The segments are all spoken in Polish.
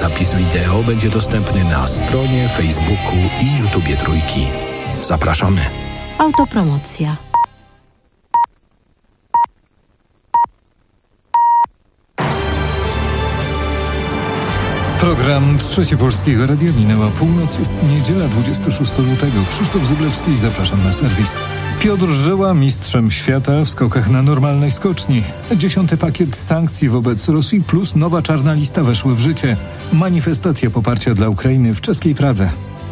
Zapis wideo będzie dostępny na stronie, Facebooku i YouTubie Trójki. Zapraszamy. Autopromocja. Program Trzeci Polskiego Radia. Minęła północ, jest niedziela 26 lutego. Krzysztof Zyblewski, zapraszam na serwis. Piotr Żyła mistrzem świata w skokach na normalnej skoczni. 10. pakiet sankcji wobec Rosji plus nowa czarna lista weszły w życie. Manifestacja poparcia dla Ukrainy w czeskiej Pradze.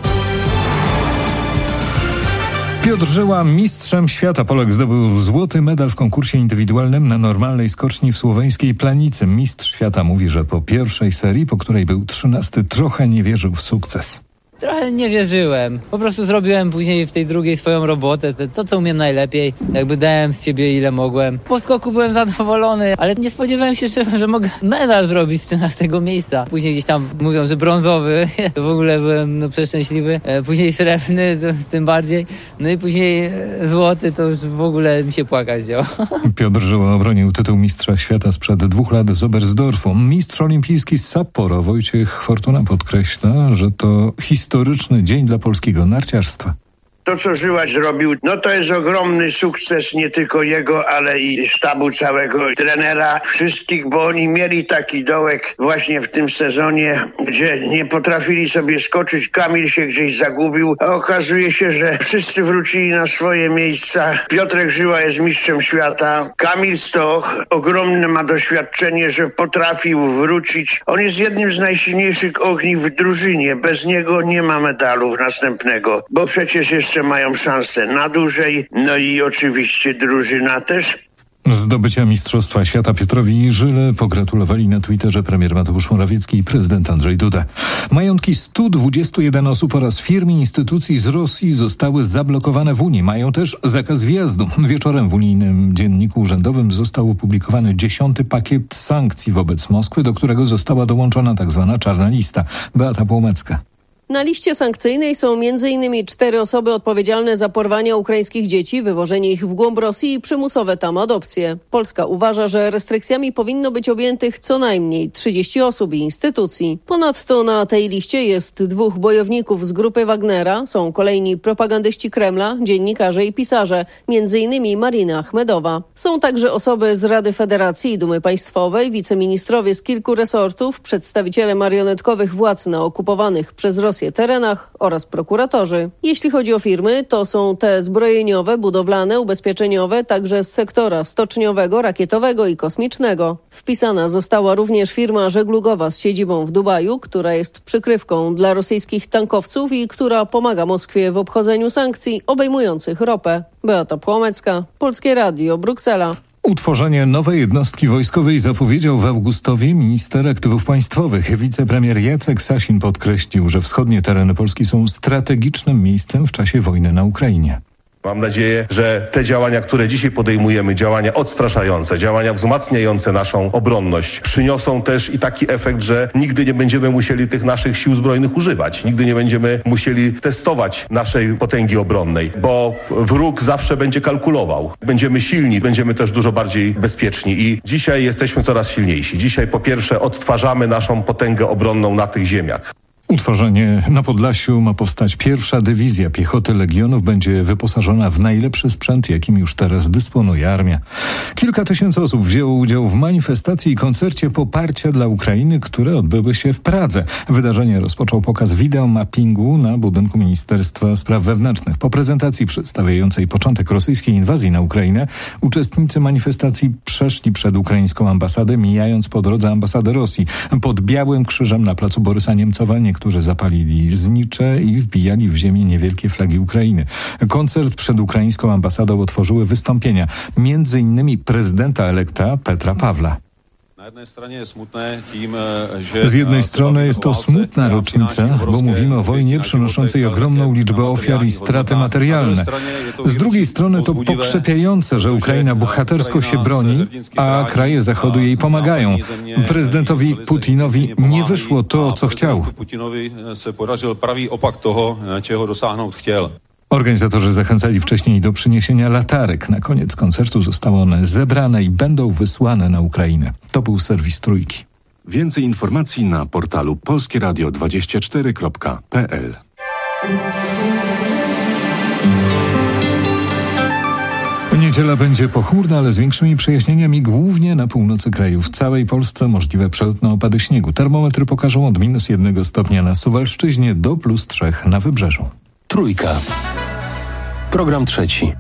Piotr Żyła mistrzem świata. Polak zdobył złoty medal w konkursie indywidualnym na normalnej skoczni w słoweńskiej Planicy. Mistrz świata mówi, że po pierwszej serii, po której był 13, trochę nie wierzył w sukces. Trochę nie wierzyłem. Po prostu zrobiłem później w tej drugiej swoją robotę, to co umiem najlepiej. Jakby dałem z siebie ile mogłem. Po skoku byłem zadowolony, ale nie spodziewałem się, że mogę medal zrobić z 13 miejsca. Później gdzieś tam mówią, że brązowy, to w ogóle byłem przeszczęśliwy. Później srebrny, to tym bardziej. No i później złoty, to już w ogóle mi się płakać działo. Piotr Żyła obronił tytuł mistrza świata sprzed 2 lat z Oberstdorfu. Mistrz olimpijski z Sapporo Wojciech Fortuna podkreśla, że to historyczny dzień dla polskiego narciarstwa. To, co Żyła zrobił, to jest ogromny sukces nie tylko jego, ale i sztabu całego, trenera, wszystkich, bo oni mieli taki dołek właśnie w tym sezonie, gdzie nie potrafili sobie skoczyć. Kamil się gdzieś zagubił, a okazuje się, że wszyscy wrócili na swoje miejsca. Piotrek Żyła jest mistrzem świata. Kamil Stoch ogromne ma doświadczenie, że potrafił wrócić. On jest jednym z najsilniejszych ogniw w drużynie. Bez niego nie ma medalu następnego, bo przecież jeszcze mają szansę na dłużej, i oczywiście drużyna też. Zdobycia Mistrzostwa Świata Piotrowi Żyle pogratulowali na Twitterze premier Mateusz Morawiecki i prezydent Andrzej Duda. Majątki 121 osób oraz firm i instytucji z Rosji zostały zablokowane w Unii. Mają też zakaz wjazdu. Wieczorem w unijnym dzienniku urzędowym został opublikowany 10. pakiet sankcji wobec Moskwy, do którego została dołączona tzw. czarna lista. Beata Płomecka. Na liście sankcyjnej są m.in. 4 osoby odpowiedzialne za porwania ukraińskich dzieci, wywożenie ich w głąb Rosji i przymusowe tam adopcje. Polska uważa, że restrykcjami powinno być objętych co najmniej 30 osób i instytucji. Ponadto na tej liście jest 2 bojowników z grupy Wagnera, są kolejni propagandyści Kremla, dziennikarze i pisarze, m.in. Marina Achmedowa. Są także osoby z Rady Federacji i Dumy Państwowej, wiceministrowie z kilku resortów, przedstawiciele marionetkowych władz na okupowanych przez Rosję terenach oraz prokuratorzy. Jeśli chodzi o firmy, to są te zbrojeniowe, budowlane, ubezpieczeniowe, także z sektora stoczniowego, rakietowego i kosmicznego. Wpisana została również firma żeglugowa z siedzibą w Dubaju, która jest przykrywką dla rosyjskich tankowców i która pomaga Moskwie w obchodzeniu sankcji obejmujących ropę. Beata Płomecka, Polskie Radio, Bruksela. Utworzenie nowej jednostki wojskowej zapowiedział w Augustowie minister aktywów państwowych. Wicepremier Jacek Sasin podkreślił, że wschodnie tereny Polski są strategicznym miejscem w czasie wojny na Ukrainie. Mam nadzieję, że te działania, które dzisiaj podejmujemy, działania odstraszające, działania wzmacniające naszą obronność, przyniosą też i taki efekt, że nigdy nie będziemy musieli tych naszych sił zbrojnych używać. Nigdy nie będziemy musieli testować naszej potęgi obronnej, bo wróg zawsze będzie kalkulował. Będziemy silni, będziemy też dużo bardziej bezpieczni i dzisiaj jesteśmy coraz silniejsi. Dzisiaj po pierwsze odtwarzamy naszą potęgę obronną na tych ziemiach. Utworzenie na Podlasiu ma powstać pierwsza dywizja piechoty Legionów. Będzie wyposażona w najlepszy sprzęt, jakim już teraz dysponuje armia. Kilka tysięcy osób wzięło udział w manifestacji i koncercie poparcia dla Ukrainy, które odbyły się w Pradze. Wydarzenie rozpoczął pokaz wideomappingu na budynku Ministerstwa Spraw Wewnętrznych. Po prezentacji przedstawiającej początek rosyjskiej inwazji na Ukrainę, uczestnicy manifestacji przeszli przed ukraińską ambasadę, mijając po drodze ambasadę Rosji. Pod Białym Krzyżem na placu Borysa Niemcowa którzy zapalili znicze i wbijali w ziemię niewielkie flagi Ukrainy. Koncert przed ukraińską ambasadą otworzyły wystąpienia, m.in. prezydenta elekta Petra Pawła. Z jednej strony jest to smutna rocznica, bo mówimy o wojnie przynoszącej ogromną liczbę ofiar i straty materialne. Z drugiej strony to pokrzepiające, że Ukraina bohatersko się broni, a kraje Zachodu jej pomagają. Prezydentowi Putinowi nie wyszło to, co chciał. Organizatorzy zachęcali wcześniej do przyniesienia latarek. Na koniec koncertu zostały one zebrane i będą wysłane na Ukrainę. To był serwis Trójki. Więcej informacji na portalu polskieradio24.pl. Niedziela będzie pochmurna, ale z większymi przejaśnieniami głównie na północy kraju. W całej Polsce możliwe przelotne opady śniegu. Termometry pokażą od -1 stopnia na Suwalszczyźnie do +3 na Wybrzeżu. Trójka. Program trzeci.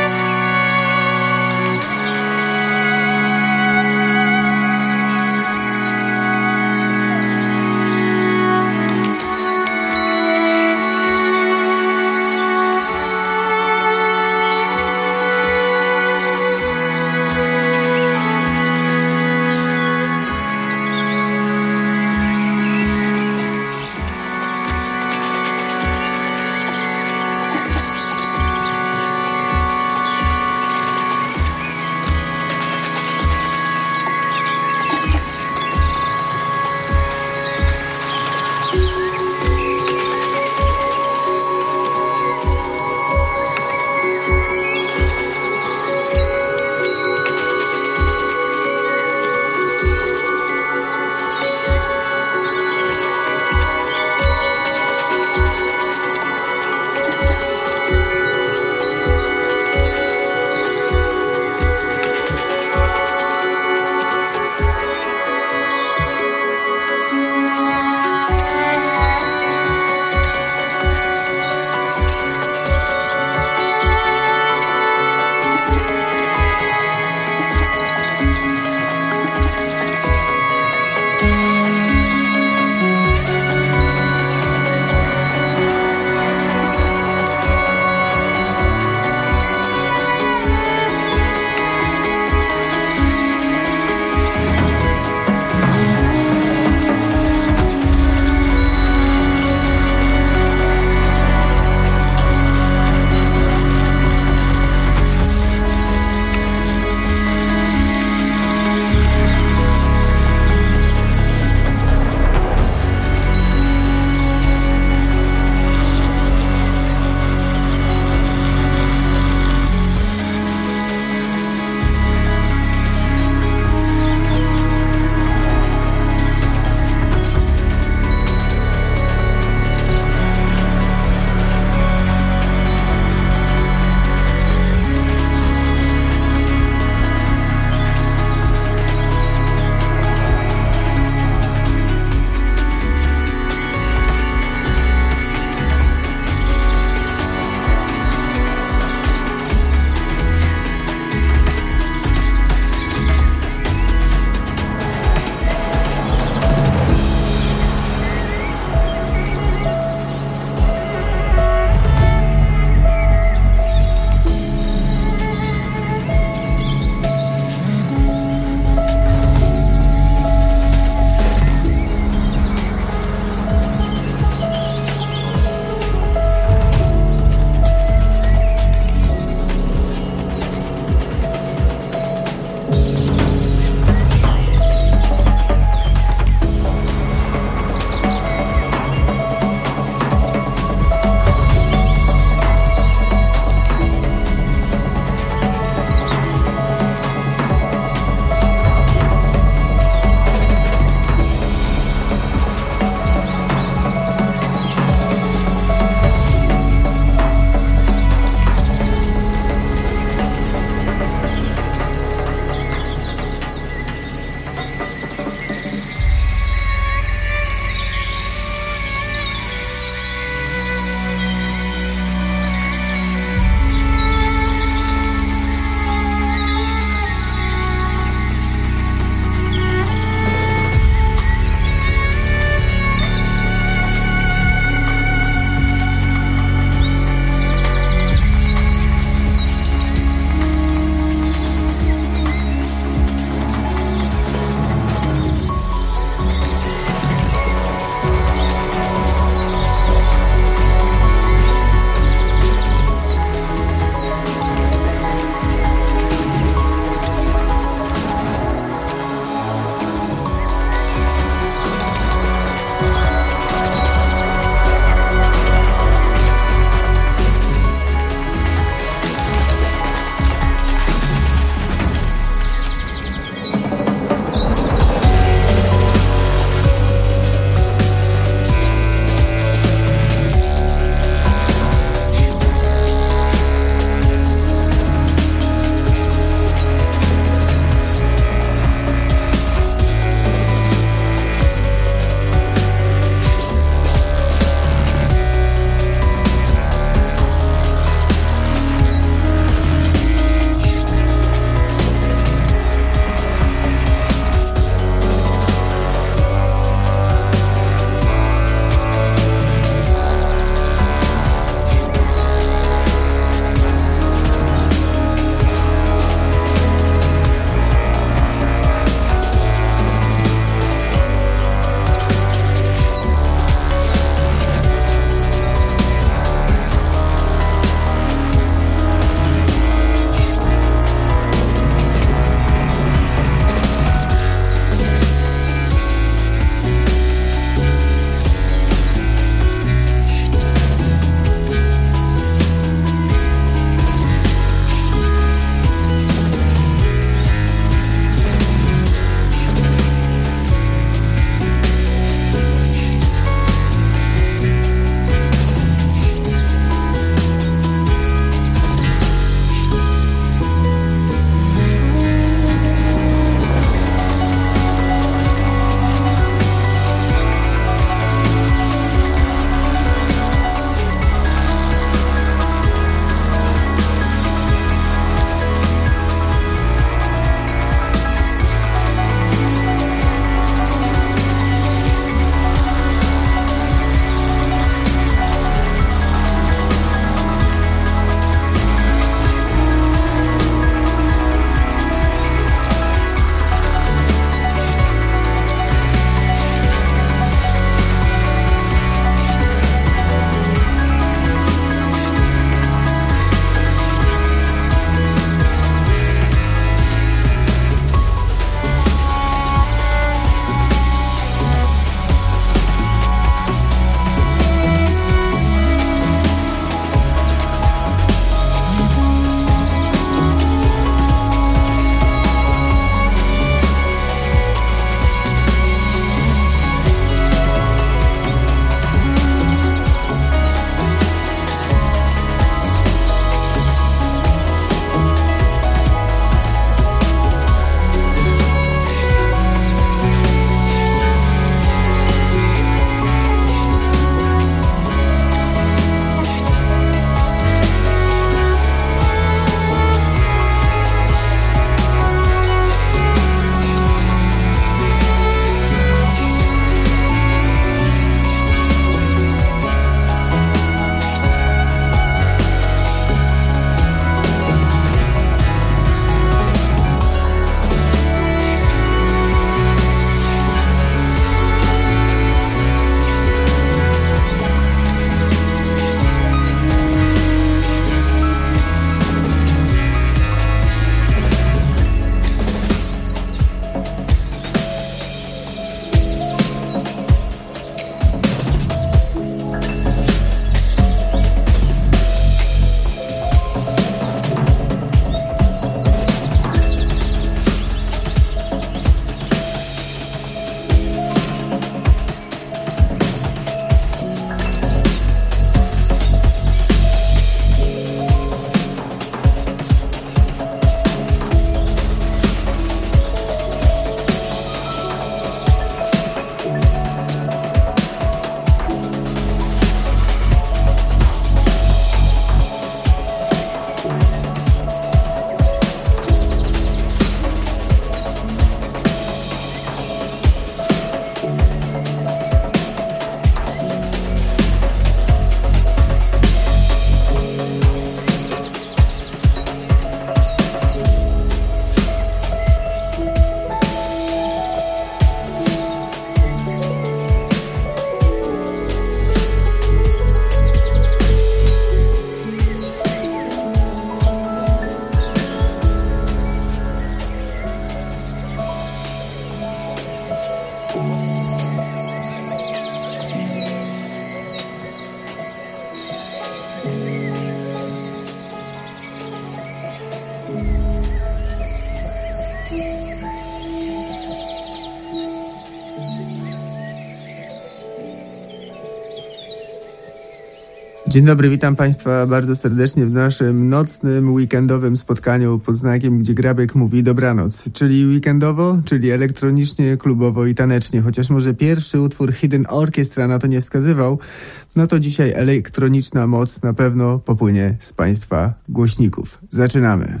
Dzień dobry, witam Państwa bardzo serdecznie w naszym nocnym, weekendowym spotkaniu pod znakiem, gdzie Grabek mówi dobranoc. Czyli weekendowo, czyli elektronicznie, klubowo i tanecznie. Chociaż może pierwszy utwór Hidden Orchestra na to nie wskazywał, no to dzisiaj elektroniczna moc na pewno popłynie z Państwa głośników. Zaczynamy.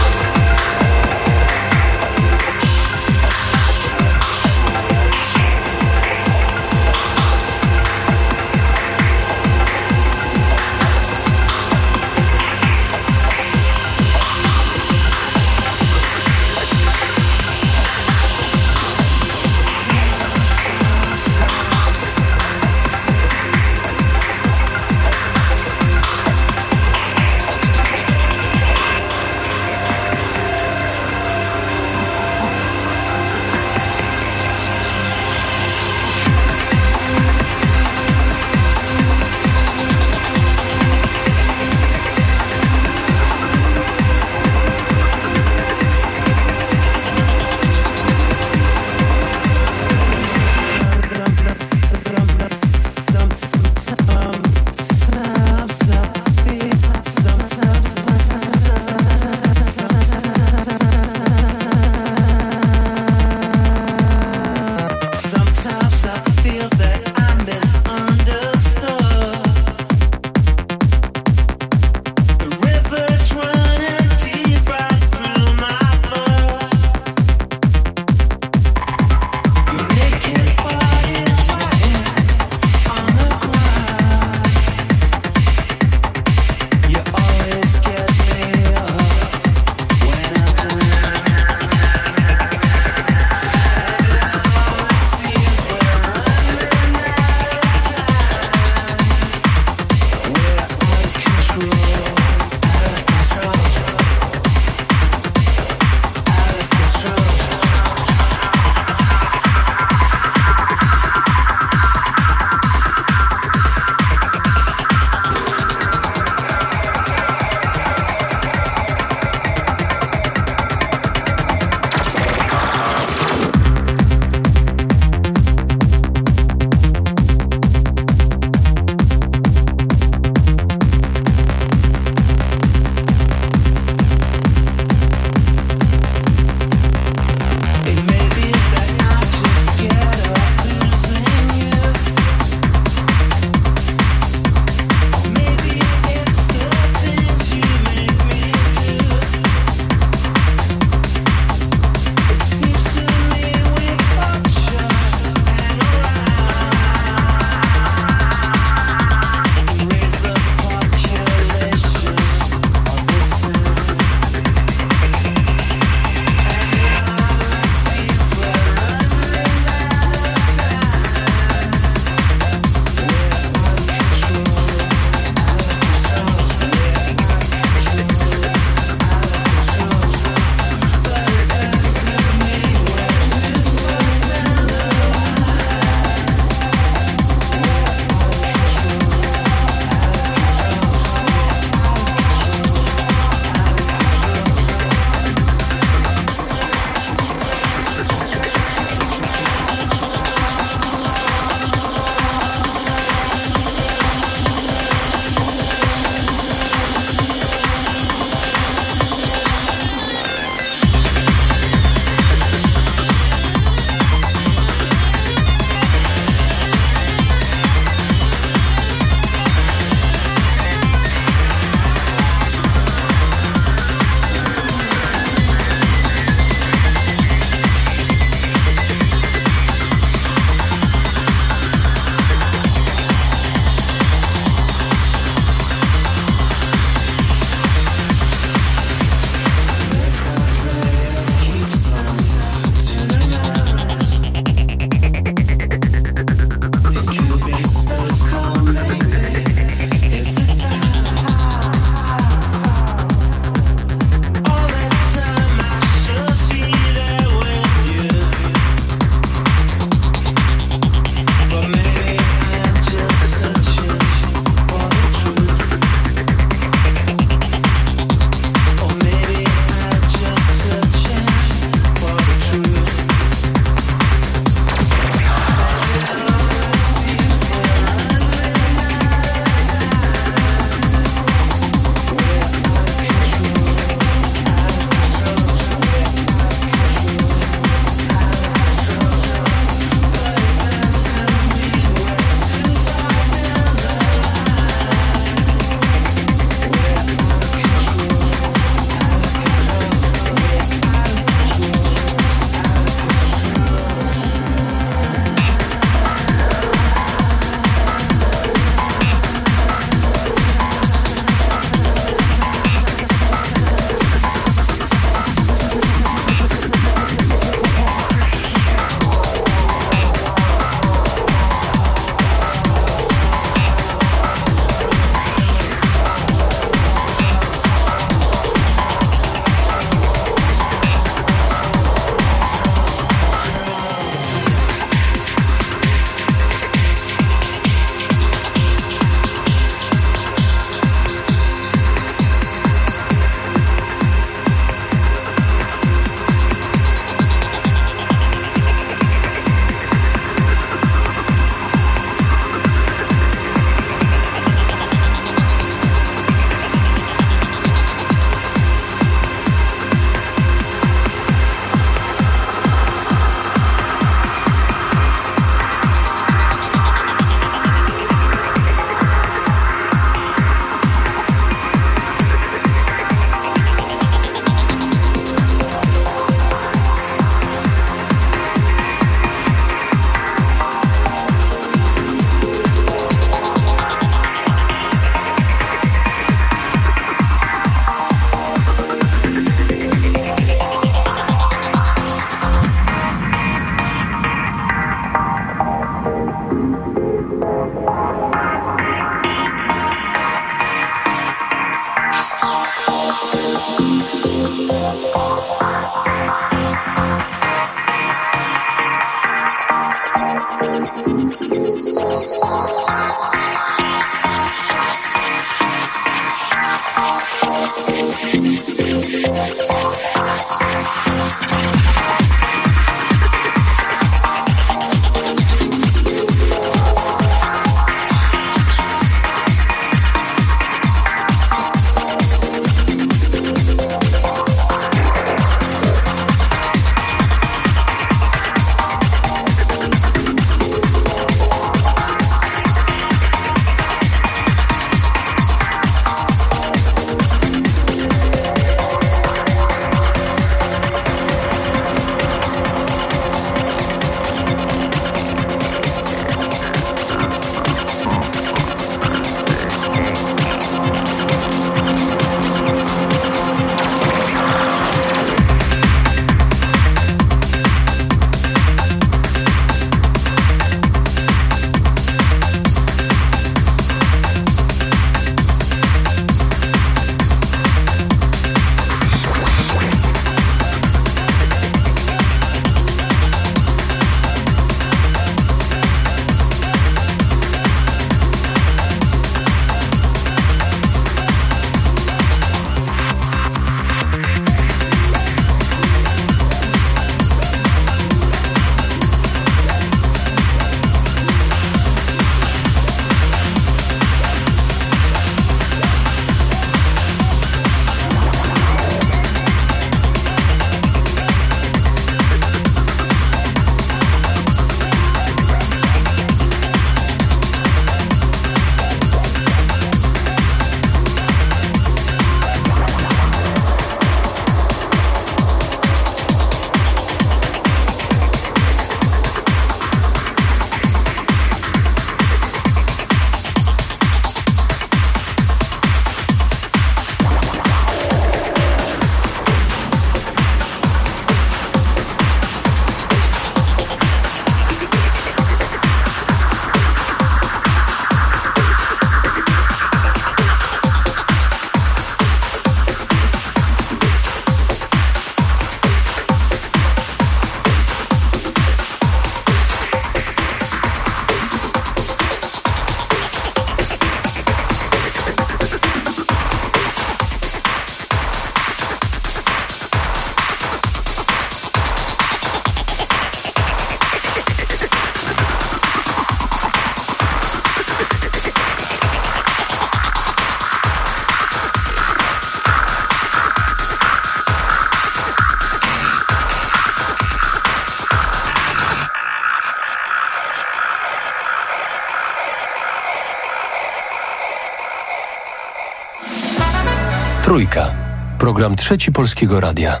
Trójka. Program Trzeci Polskiego Radia.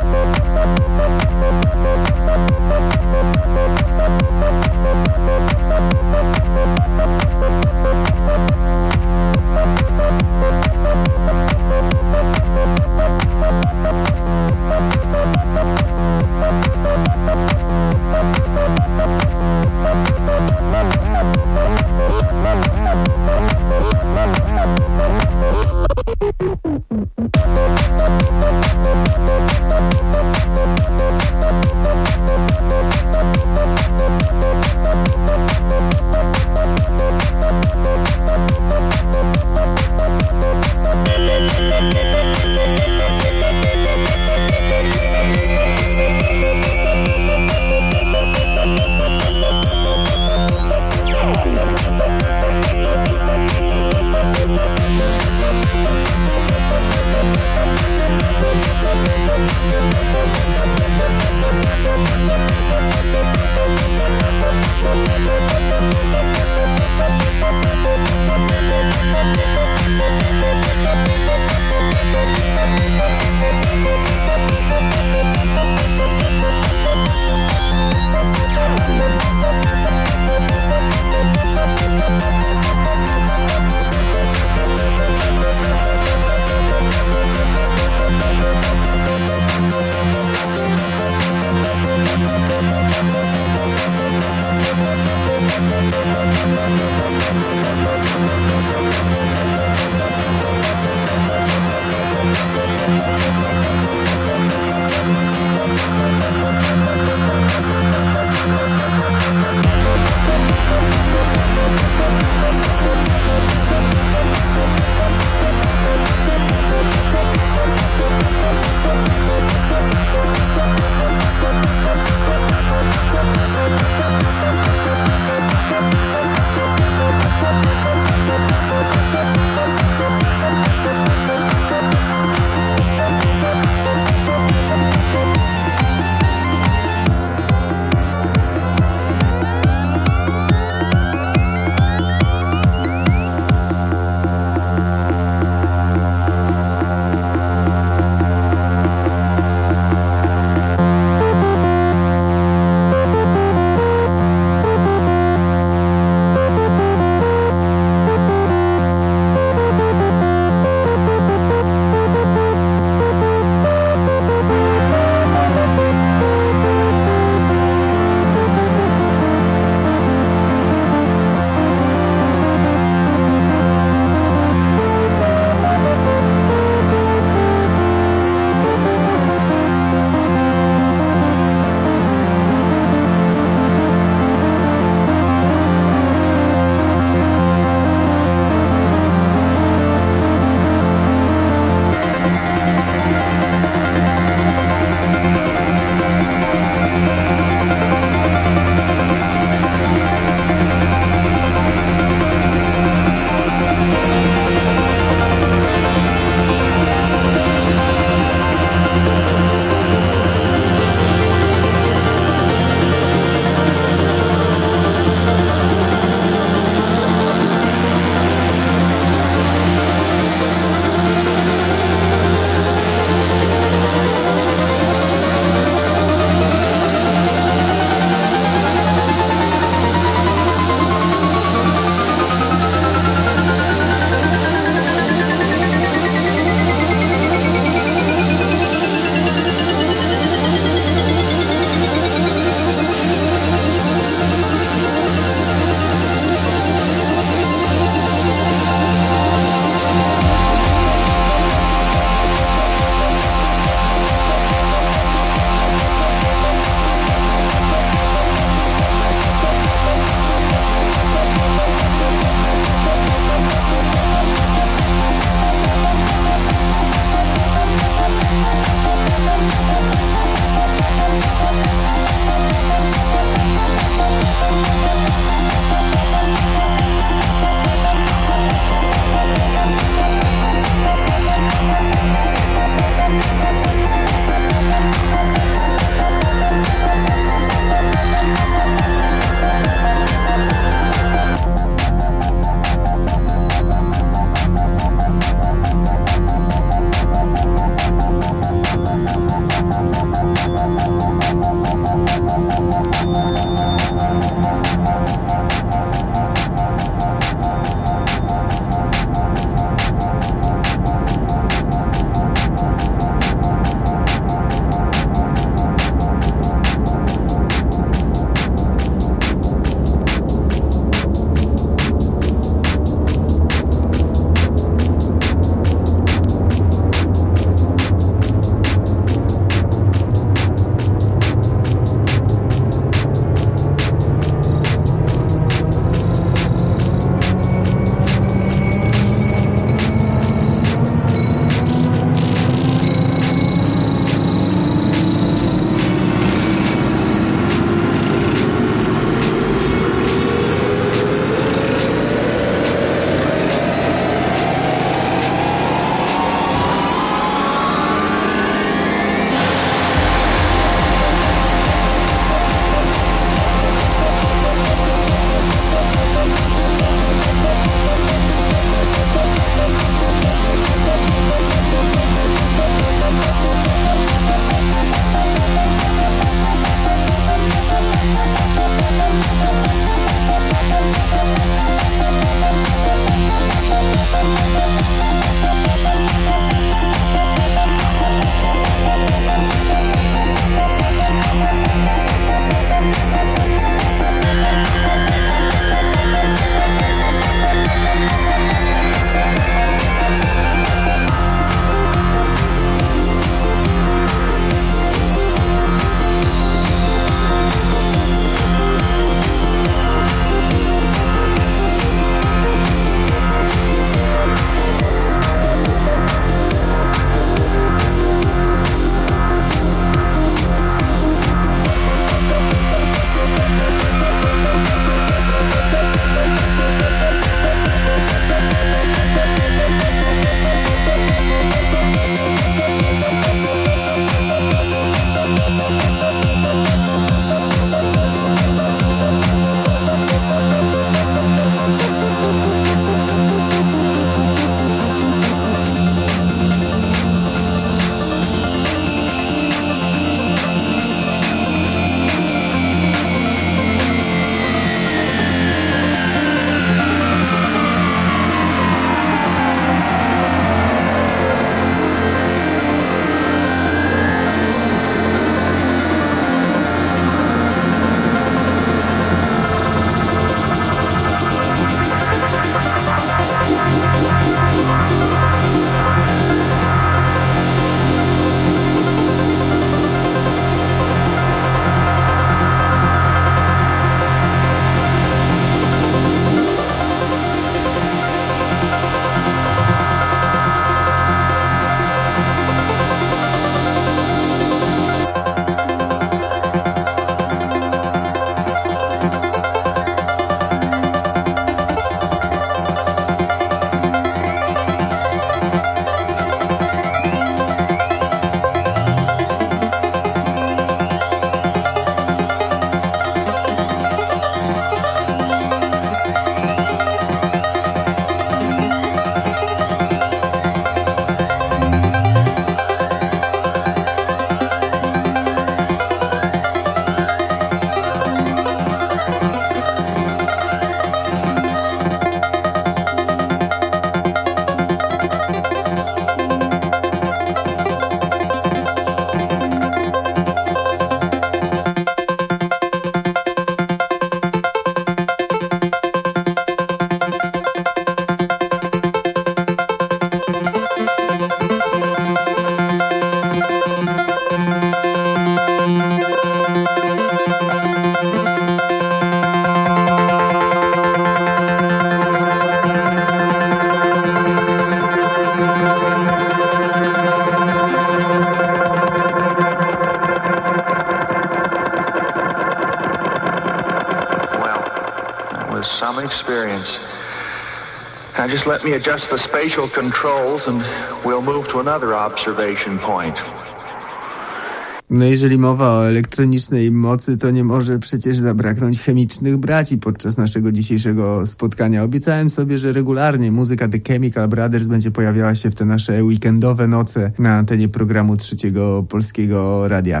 is some experience. Now just let me adjust the spatial controls and we'll move to another observation point. No jeżeli mowa o elektronicznej mocy, to nie może przecież zabraknąć chemicznych braci podczas naszego dzisiejszego spotkania. Obiecałem sobie, że regularnie muzyka The Chemical Brothers będzie pojawiała się w te nasze weekendowe noce na antenie programu Trzeciego Polskiego Radia.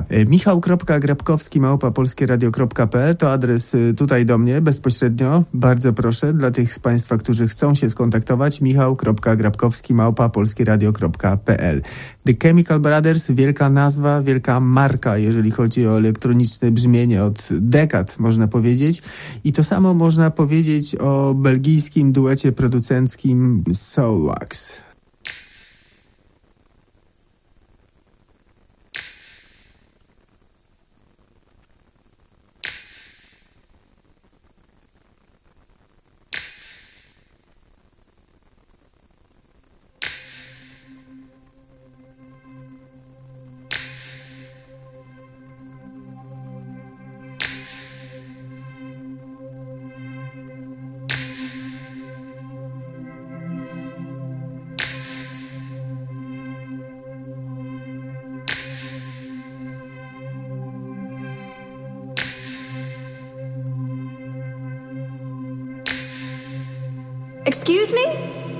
Michał.Grabkowski@polskieradio.pl to adres tutaj do mnie bezpośrednio. Bardzo proszę dla tych z Państwa, którzy chcą się skontaktować. Michał.Grabkowski@polskieradio.pl. The Chemical Brothers, wielka nazwa, wielka marka, jeżeli chodzi o elektroniczne brzmienie od dekad, można powiedzieć. I to samo można powiedzieć o belgijskim duecie producenckim Soulwax. Excuse me?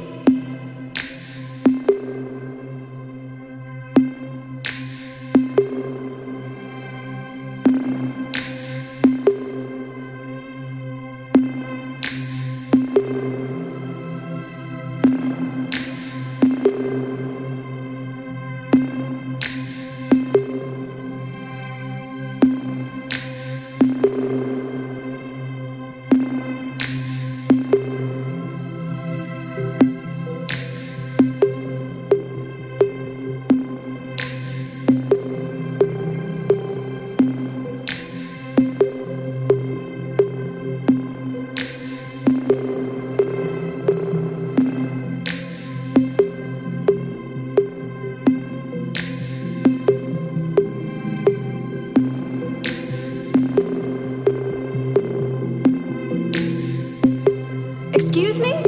Excuse me?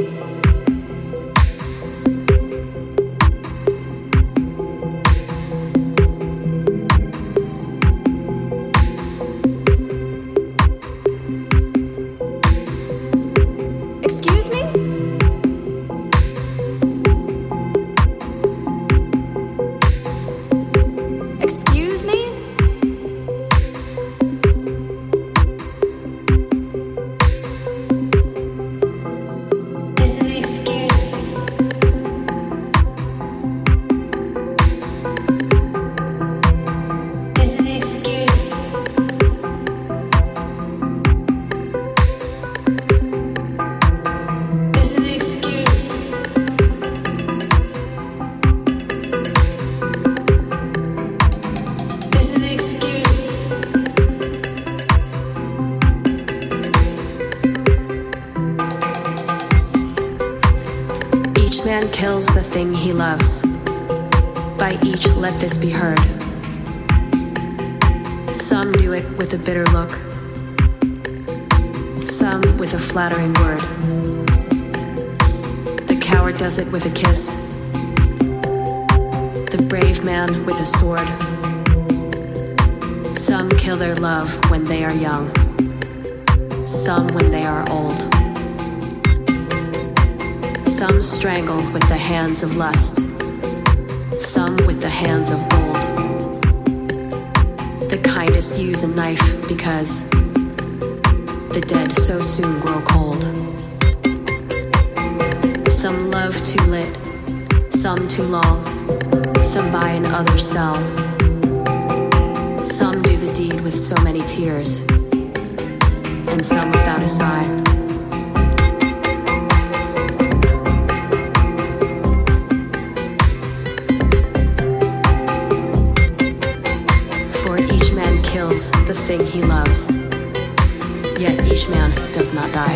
Excuse me? Excuse me? Each man kills the thing he loves. By each let this be heard. Some do it with a bitter look, some with a flattering word. The coward does it with a kiss, the brave man with a sword. Some kill their love when they are young, some when they are old. Some strangle with the hands of lust, some with the hands of gold. The kindest use a knife because the dead so soon grow cold. Some love too lit, some too long, some buy and others sell. Some do the deed with so many tears, and some without a sigh. The thing he loves, yet each man does not die.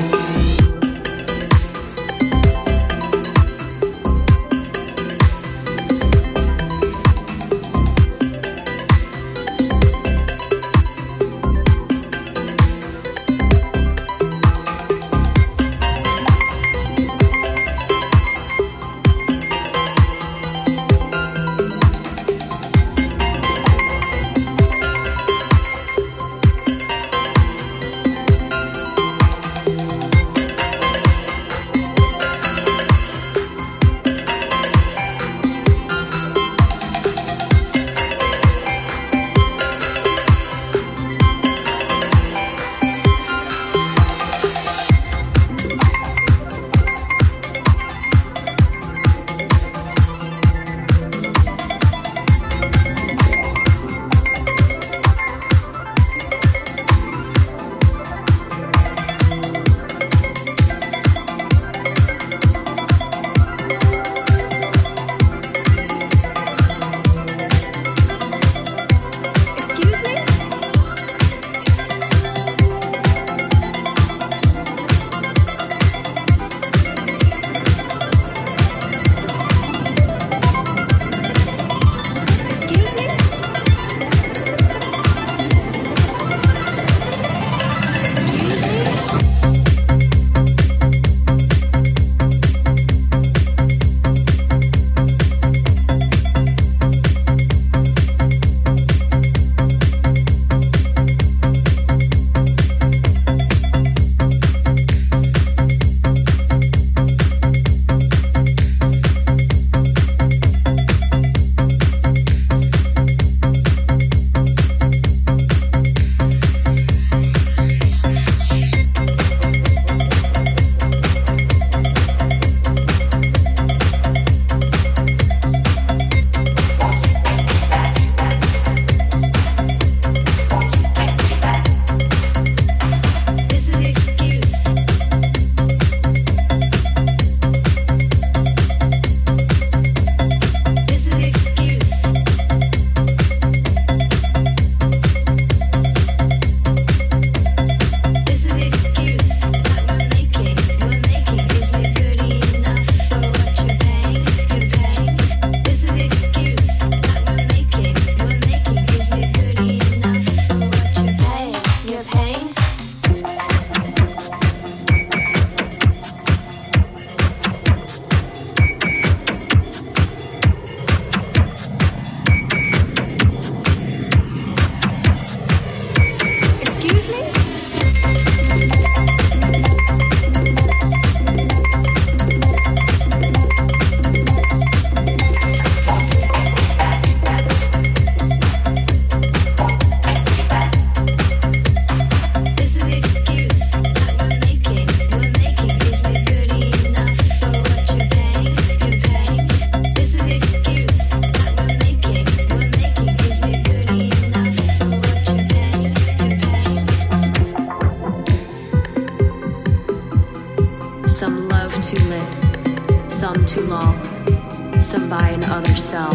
Some love too lit, some too long, some buy and others sell.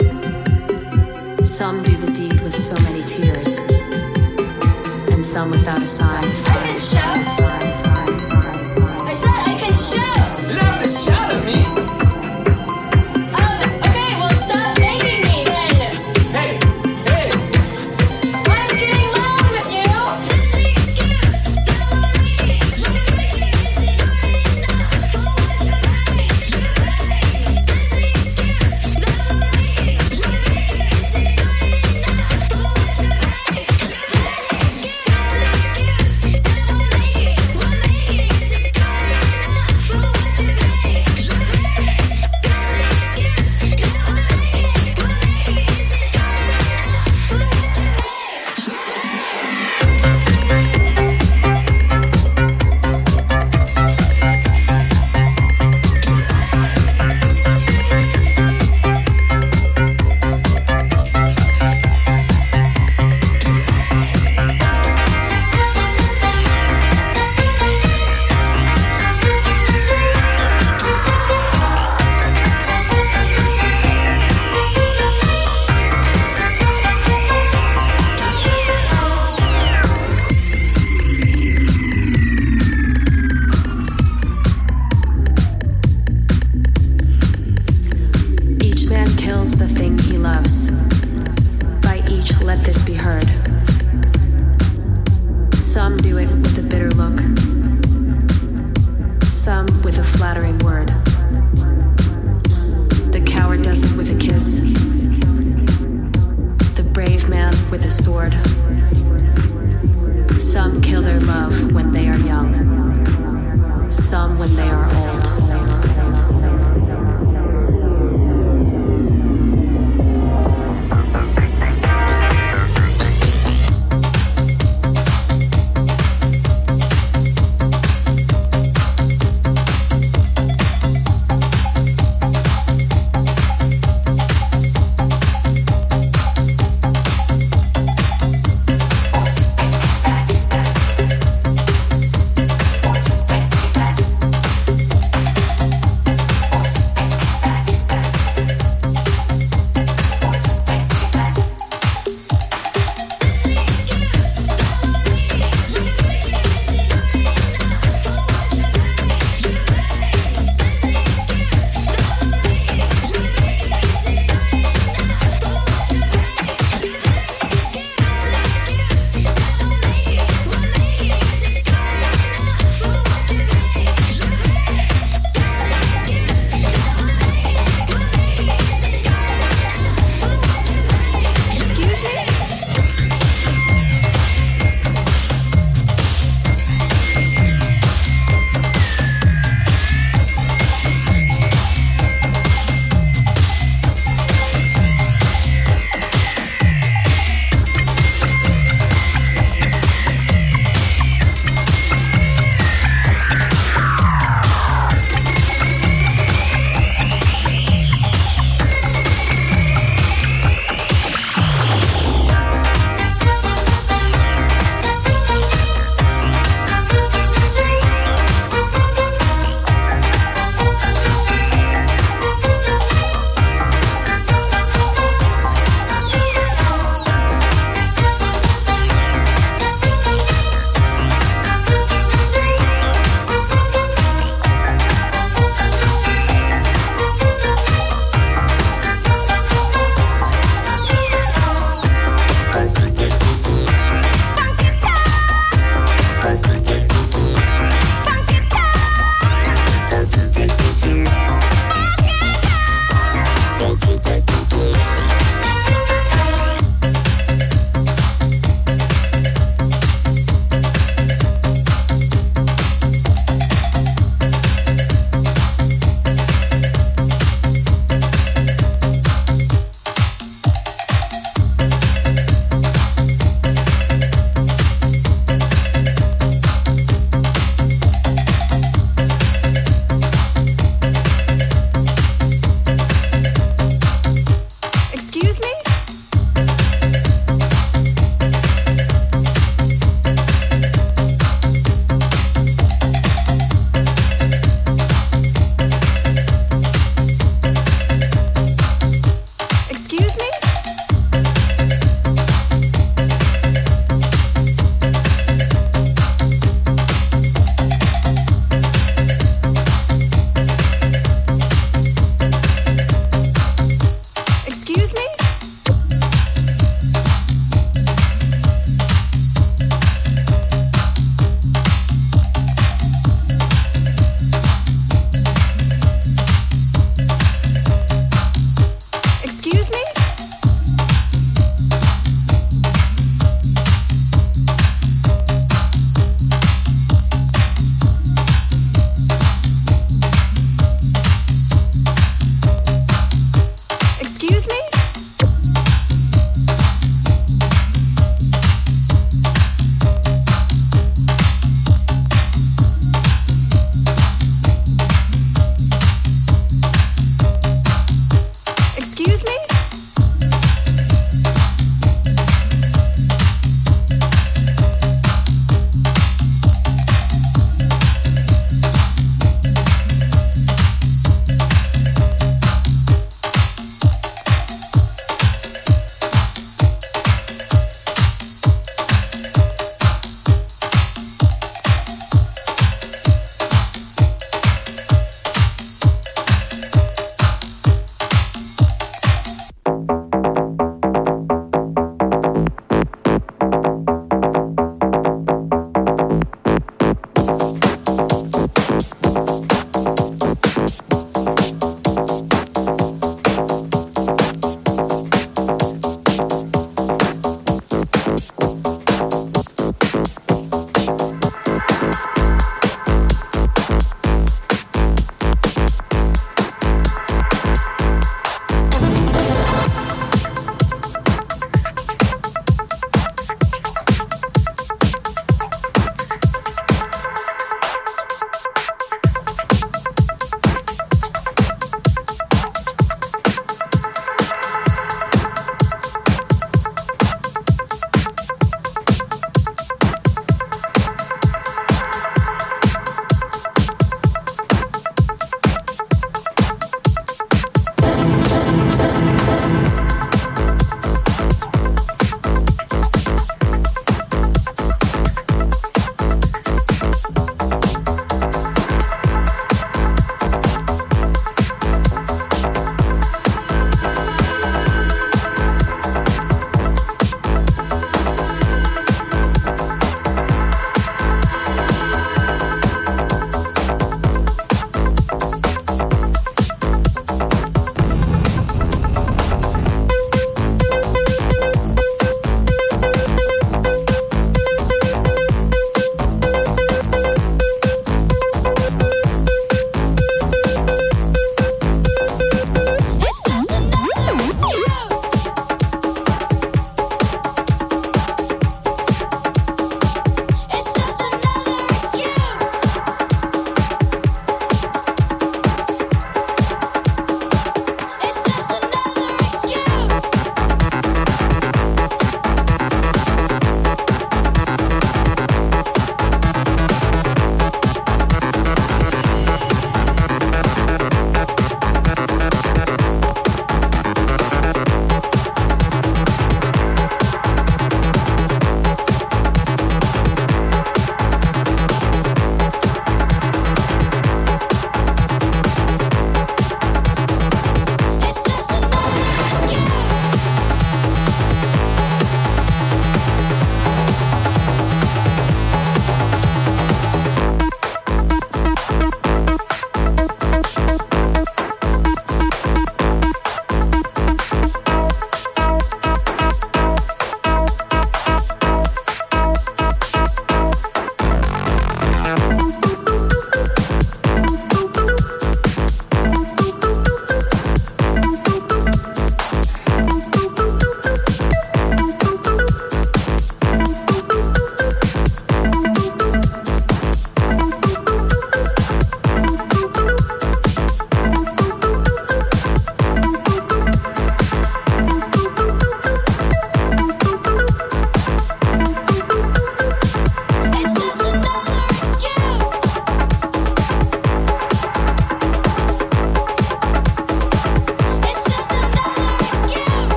Some do the deed with so many tears, and some without a sign.